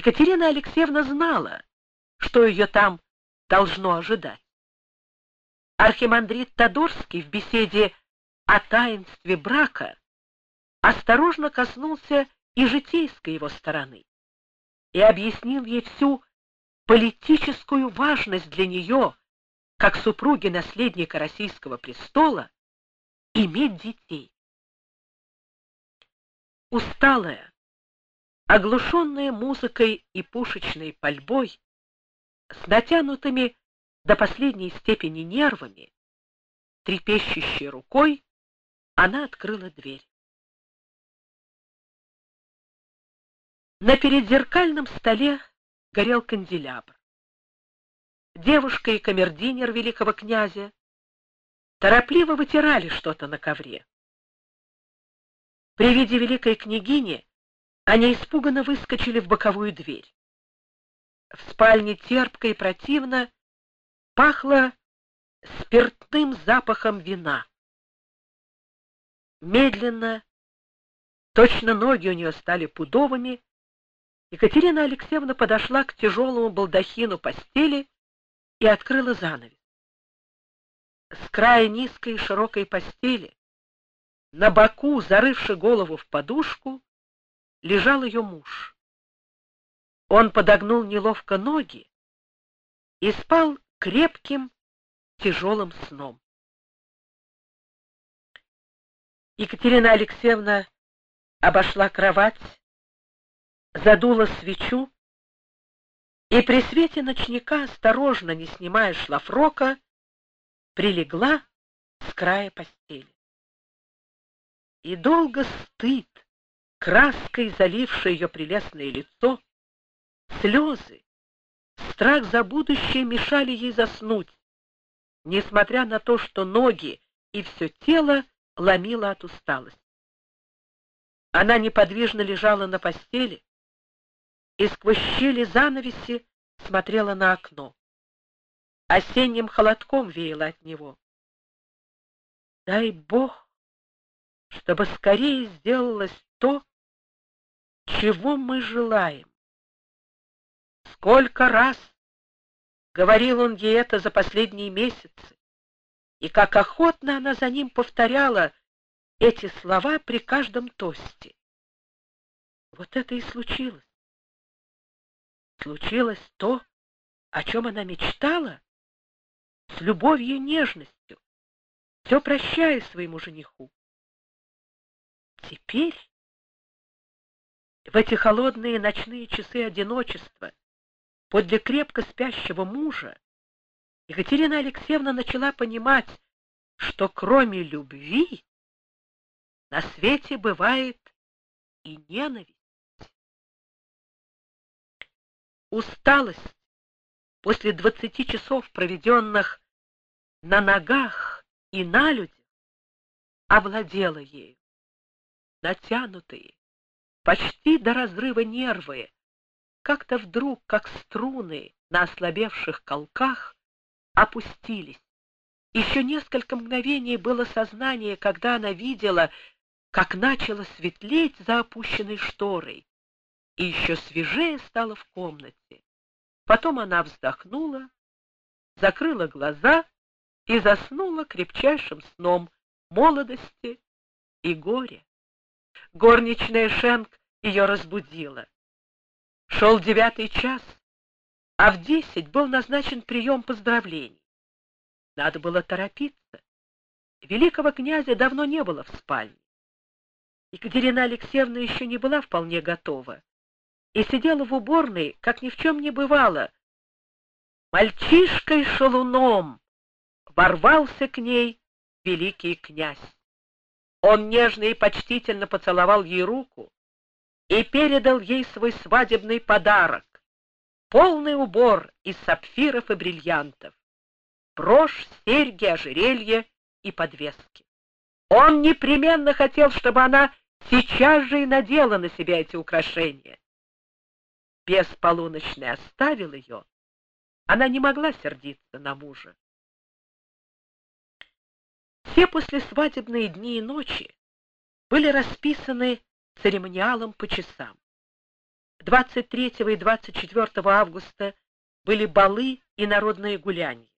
Екатерина Алексеевна знала, что ее там должно ожидать. Архимандрит Тодорский в беседе о таинстве брака осторожно коснулся и житейской его стороны и объяснил ей всю политическую важность для нее, как супруги наследника российского престола, иметь детей. Усталая, оглушенная музыкой и пушечной пальбой, с натянутыми до последней степени нервами, трепещущей рукой, она открыла дверь. На передзеркальном столе горел канделябр. Девушка и камердинер великого князя торопливо вытирали что-то на ковре. При виде великой княгини они испуганно выскочили в боковую дверь. В спальне терпко и противно пахло спиртным запахом вина. Медленно, точно ноги у нее стали пудовыми, Екатерина Алексеевна подошла к тяжелому балдахину постели и открыла занавес. С края низкой и широкой постели, на боку, зарывши голову в подушку, лежал ее муж. Он подогнул неловко ноги и спал крепким, тяжелым сном. Екатерина Алексеевна обошла кровать, задула свечу и при свете ночника, осторожно, не снимая шлафрока, прилегла с края постели. И долго стыд, краской заливший ее прелестное лицо, слезы, страх за будущее мешали ей заснуть, несмотря на то, что ноги и все тело ломило от усталости. Она неподвижно лежала на постели и сквозь щели занавеси смотрела на окно. Осенним холодком веяло от него. Дай Бог, чтобы скорее сделалось то, чего мы желаем. Сколько раз говорил он ей это за последние месяцы, и как охотно она за ним повторяла эти слова при каждом тосте. Вот это и случилось. Случилось то, о чем она мечтала, с любовью и нежностью, все прощая своему жениху. Теперь, в эти холодные ночные часы одиночества, подле крепко спящего мужа, Екатерина Алексеевна начала понимать, что кроме любви на свете бывает и ненависть. Усталость после 20 часов, проведенных на ногах и на людях, овладела ею. Натянутые, почти до разрыва нервы, как-то вдруг, как струны на ослабевших колках, опустились. Еще несколько мгновений было сознание, когда она видела, как начало светлеть за опущенной шторой, и еще свежее стало в комнате. Потом она вздохнула, закрыла глаза и заснула крепчайшим сном молодости и горя. Горничная Шенк ее разбудила. Шел 9 час, а в 10 был назначен прием поздравлений. Надо было торопиться. Великого князя давно не было в спальне. Екатерина Алексеевна еще не была вполне готова и сидела в уборной, как ни в чем не бывало. Мальчишкой-шалуном ворвался к ней великий князь. Он нежно и почтительно поцеловал ей руку и передал ей свой свадебный подарок — полный убор из сапфиров и бриллиантов, брошь, серьги, ожерелье и подвески. Он непременно хотел, чтобы она сейчас же и надела на себя эти украшения. Бес полуночный оставил ее, она не могла сердиться на мужа. Все послесвадебные дни и ночи были расписаны церемониалом по часам. 23 и 24 августа были балы и народные гуляния.